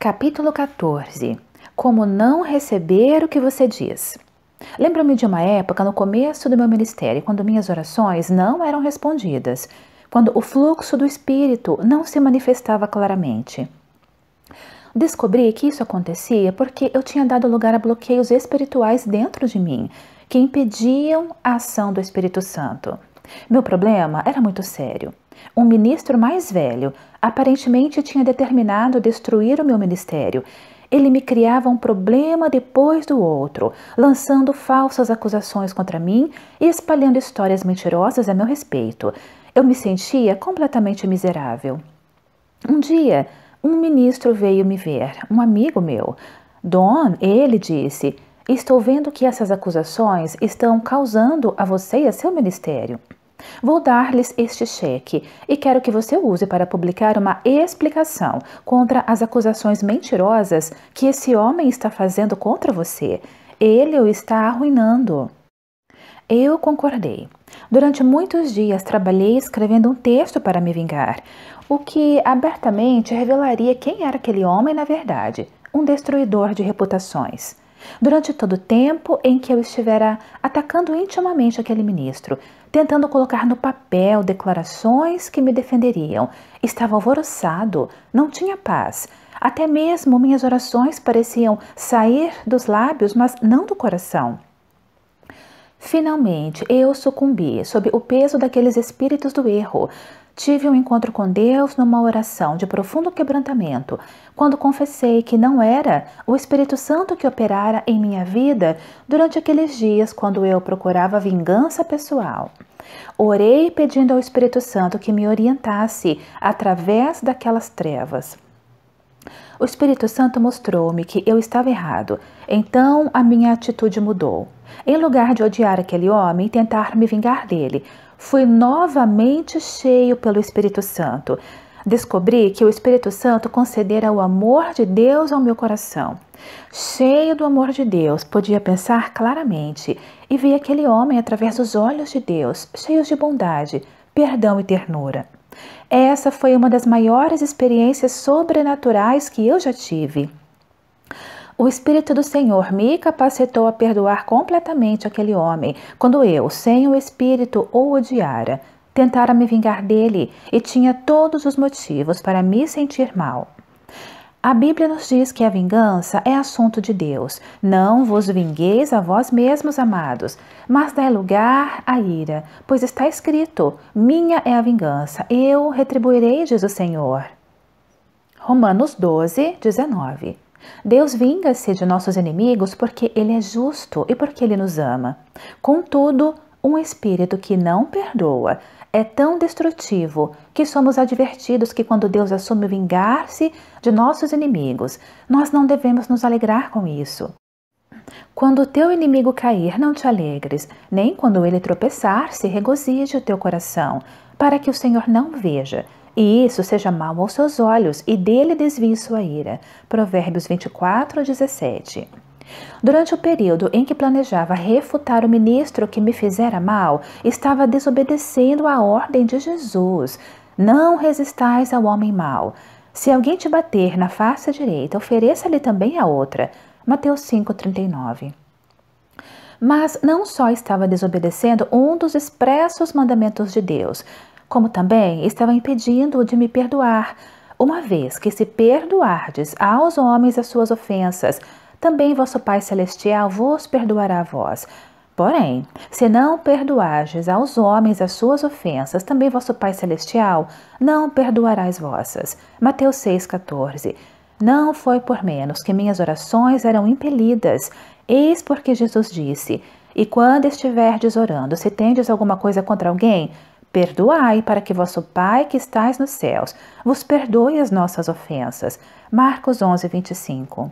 Capítulo 14. Como não receber o que você diz. Lembro-me de uma época no começo do meu ministério, quando minhas orações não eram respondidas, quando o fluxo do Espírito não se manifestava claramente. Descobri que isso acontecia porque eu tinha dado lugar a bloqueios espirituais dentro de mim, que impediam a ação do Espírito Santo. Meu problema era muito sério. Um ministro mais velho aparentemente tinha determinado destruir o meu ministério. Ele me criava um problema depois do outro, lançando falsas acusações contra mim e espalhando histórias mentirosas a meu respeito. Eu me sentia completamente miserável. Um dia, um ministro veio me ver, um amigo meu. Don, ele disse, estou vendo que essas acusações estão causando a você e a seu ministério. Vou dar-lhes este cheque e quero que você use para publicar uma explicação contra as acusações mentirosas que esse homem está fazendo contra você. Ele o está arruinando. Eu concordei. Durante muitos dias trabalhei escrevendo um texto para me vingar, o que abertamente revelaria quem era aquele homem na verdade, um destruidor de reputações. Durante todo o tempo em que eu estivera atacando intimamente aquele ministro, tentando colocar no papel declarações que me defenderiam, estava alvoroçado, não tinha paz. Até mesmo minhas orações pareciam sair dos lábios, mas não do coração. Finalmente, eu sucumbi sob o peso daqueles espíritos do erro. Tive um encontro com Deus numa oração de profundo quebrantamento, quando confessei que não era o Espírito Santo que operara em minha vida durante aqueles dias quando eu procurava vingança pessoal. Orei pedindo ao Espírito Santo que me orientasse através daquelas trevas. O Espírito Santo mostrou-me que eu estava errado, então a minha atitude mudou. Em lugar de odiar aquele homem e tentar me vingar dele, fui novamente cheio pelo Espírito Santo. Descobri que o Espírito Santo concedera o amor de Deus ao meu coração. Cheio do amor de Deus, podia pensar claramente e vi aquele homem através dos olhos de Deus, cheios de bondade, perdão e ternura. Essa foi uma das maiores experiências sobrenaturais que eu já tive. O Espírito do Senhor me capacitou a perdoar completamente aquele homem, quando eu, sem o Espírito, o odiara, tentara me vingar dele e tinha todos os motivos para me sentir mal. A Bíblia nos diz que a vingança é assunto de Deus. Não vos vingueis a vós mesmos, amados, mas dai lugar à ira, pois está escrito, minha é a vingança, eu retribuirei, diz o Senhor. Romanos 12, 19. Deus vinga-se de nossos inimigos porque Ele é justo e porque Ele nos ama. Contudo, um espírito que não perdoa é tão destrutivo que somos advertidos que quando Deus assume vingar-se de nossos inimigos, nós não devemos nos alegrar com isso. Quando o teu inimigo cair, não te alegres, nem quando ele tropeçar, se regozije o teu coração, para que o Senhor não veja, e isso seja mal aos seus olhos, e dele desvie sua ira. Provérbios 24, 17. Durante o período em que planejava refutar o ministro que me fizera mal, estava desobedecendo a ordem de Jesus. Não resistais ao homem mau. Se alguém te bater na face direita, ofereça-lhe também a outra. Mateus 5,39. Mas não só estava desobedecendo um dos expressos mandamentos de Deus, como também estava impedindo-o de me perdoar, uma vez que se perdoardes aos homens as suas ofensas, também vosso Pai Celestial vos perdoará a vós. Porém, se não perdoardes aos homens as suas ofensas, também vosso Pai Celestial não perdoará as vossas. Mateus 6,14. Não foi por menos que minhas orações eram impelidas. Eis porque Jesus disse, e quando estiverdes orando, se tendes alguma coisa contra alguém, perdoai para que vosso Pai que estais nos céus vos perdoe as nossas ofensas. Marcos 11, 25.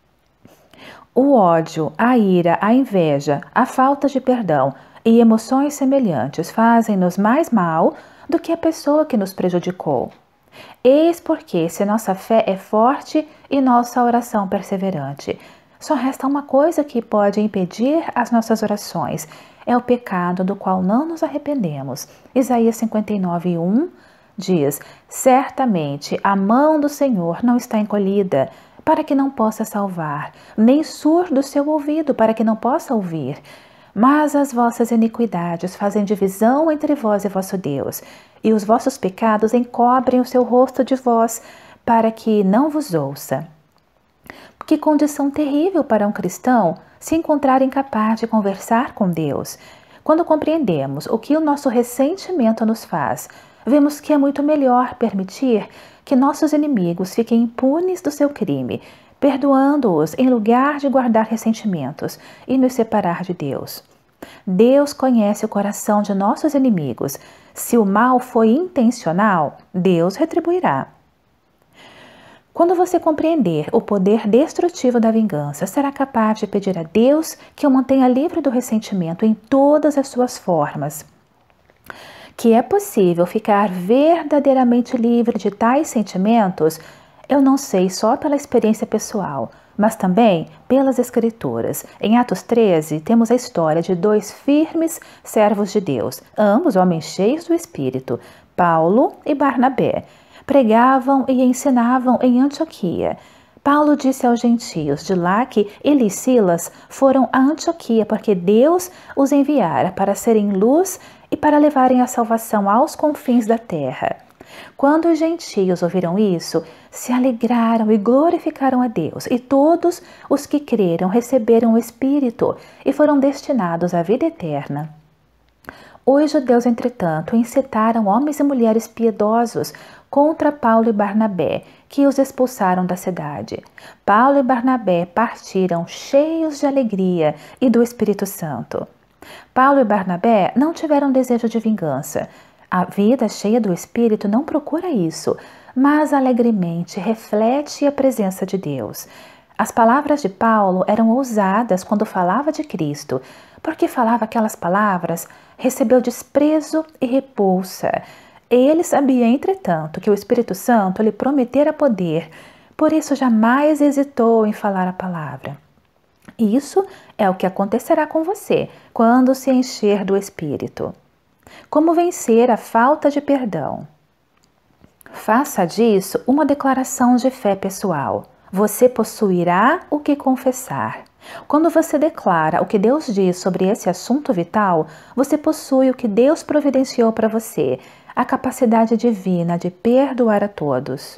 O ódio, a ira, a inveja, a falta de perdão e emoções semelhantes fazem-nos mais mal do que a pessoa que nos prejudicou. Eis porque, se nossa fé é forte e nossa oração perseverante, só resta uma coisa que pode impedir as nossas orações, é o pecado do qual não nos arrependemos. Isaías 59, 1 diz, certamente a mão do Senhor não está encolhida, para que não possa salvar, nem surdo o seu ouvido, para que não possa ouvir. Mas as vossas iniquidades fazem divisão entre vós e vosso Deus, e os vossos pecados encobrem o seu rosto de vós, para que não vos ouça. Que condição terrível para um cristão se encontrar incapaz de conversar com Deus. Quando compreendemos o que o nosso ressentimento nos faz, vemos que é muito melhor permitir que nossos inimigos fiquem impunes do seu crime, perdoando-os em lugar de guardar ressentimentos e nos separar de Deus. Deus conhece o coração de nossos inimigos. Se o mal foi intencional, Deus retribuirá. Quando você compreender o poder destrutivo da vingança, será capaz de pedir a Deus que o mantenha livre do ressentimento em todas as suas formas. Que é possível ficar verdadeiramente livre de tais sentimentos, eu não sei só pela experiência pessoal, mas também pelas Escrituras. Em Atos 13, temos a história de dois firmes servos de Deus, ambos homens cheios do Espírito, Paulo e Barnabé. Pregavam e ensinavam em Antioquia. Paulo disse aos gentios de lá que ele e Silas foram a Antioquia porque Deus os enviara para serem luz e para levarem a salvação aos confins da terra. Quando os gentios ouviram isso, se alegraram e glorificaram a Deus, e todos os que creram receberam o Espírito e foram destinados à vida eterna. Os judeus, entretanto, incitaram homens e mulheres piedosos contra Paulo e Barnabé, que os expulsaram da cidade. Paulo e Barnabé partiram cheios de alegria e do Espírito Santo. Paulo e Barnabé não tiveram desejo de vingança. A vida cheia do Espírito não procura isso, mas alegremente reflete a presença de Deus. As palavras de Paulo eram ousadas quando falava de Cristo. Porque falava aquelas palavras, recebeu desprezo e repulsa. Ele sabia, entretanto, que o Espírito Santo lhe prometera poder, por isso jamais hesitou em falar a palavra. Isso é o que acontecerá com você quando se encher do Espírito. Como vencer a falta de perdão? Faça disso uma declaração de fé pessoal. Você possuirá o que confessar. Quando você declara o que Deus diz sobre esse assunto vital, você possui o que Deus providenciou para você, a capacidade divina de perdoar a todos.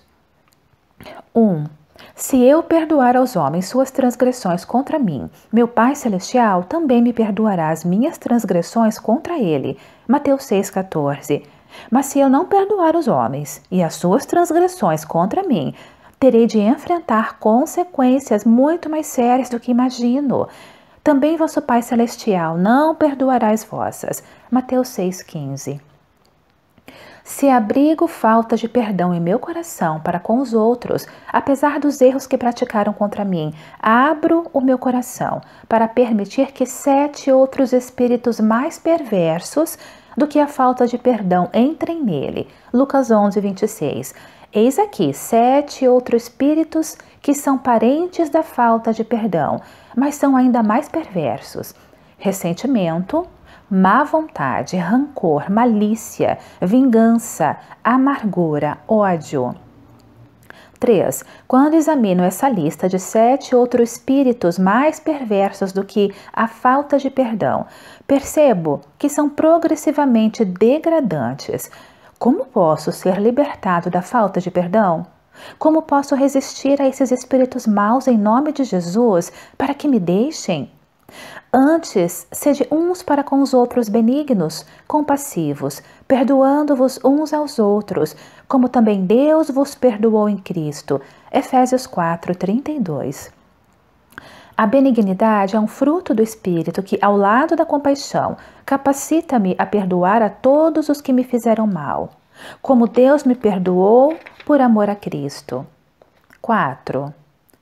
1. Se eu perdoar aos homens suas transgressões contra mim, meu Pai Celestial também me perdoará as minhas transgressões contra ele. Mateus 6,14. Mas se eu não perdoar os homens e as suas transgressões contra mim, terei de enfrentar consequências muito mais sérias do que imagino. Também vosso Pai Celestial não perdoará as vossas. Mateus 6,15. Se abrigo falta de perdão em meu coração para com os outros, apesar dos erros que praticaram contra mim, abro o meu coração para permitir que 7 outros espíritos mais perversos do que a falta de perdão entrem nele. Lucas 11:26. Eis aqui 7 outros espíritos que são parentes da falta de perdão, mas são ainda mais perversos: ressentimento, má vontade, rancor, malícia, vingança, amargura, ódio. 3. Quando examino essa lista de 7 outros espíritos mais perversos do que a falta de perdão, percebo que são progressivamente degradantes. Como posso ser libertado da falta de perdão? Como posso resistir a esses espíritos maus em nome de Jesus para que me deixem? Antes, sede uns para com os outros benignos, compassivos, perdoando-vos uns aos outros, como também Deus vos perdoou em Cristo. Efésios 4:32. A benignidade é um fruto do Espírito que, ao lado da compaixão, capacita-me a perdoar a todos os que me fizeram mal, como Deus me perdoou por amor a Cristo. 4.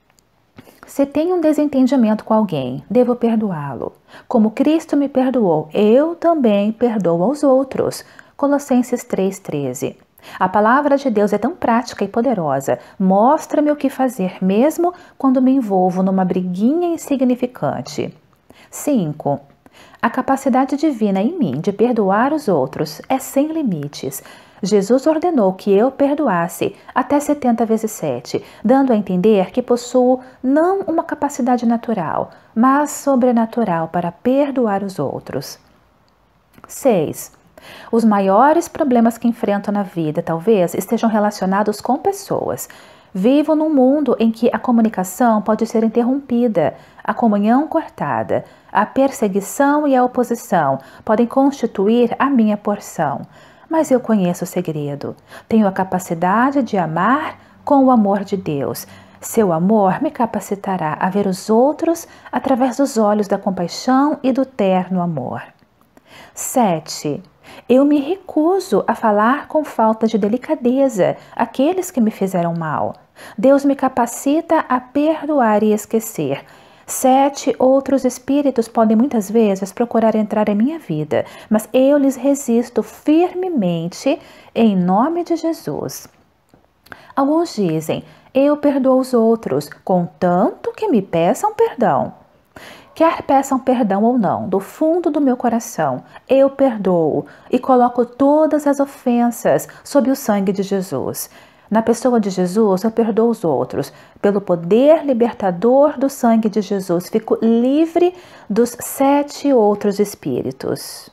Se tenho um desentendimento com alguém, devo perdoá-lo. Como Cristo me perdoou, eu também perdoo aos outros. Colossenses 3:13. A palavra de Deus é tão prática e poderosa, mostra-me o que fazer mesmo quando me envolvo numa briguinha insignificante. 5. A capacidade divina em mim de perdoar os outros é sem limites. Jesus ordenou que eu perdoasse até 70 vezes 7, dando a entender que possuo não uma capacidade natural, mas sobrenatural para perdoar os outros. 6. Os maiores problemas que enfrento na vida talvez estejam relacionados com pessoas. Vivo num mundo em que a comunicação pode ser interrompida, a comunhão cortada, a perseguição e a oposição podem constituir a minha porção. Mas eu conheço o segredo. Tenho a capacidade de amar com o amor de Deus. Seu amor me capacitará a ver os outros através dos olhos da compaixão e do terno amor. 7. Eu me recuso a falar com falta de delicadeza aqueles que me fizeram mal. Deus me capacita a perdoar e esquecer. 7 outros espíritos podem muitas vezes procurar entrar em minha vida, mas eu lhes resisto firmemente em nome de Jesus. Alguns dizem, eu perdoo os outros, contanto que me peçam perdão. Quer peçam perdão ou não, do fundo do meu coração, eu perdoo e coloco todas as ofensas sob o sangue de Jesus. Na pessoa de Jesus, eu perdoo os outros. Pelo poder libertador do sangue de Jesus, fico livre dos 7 outros espíritos.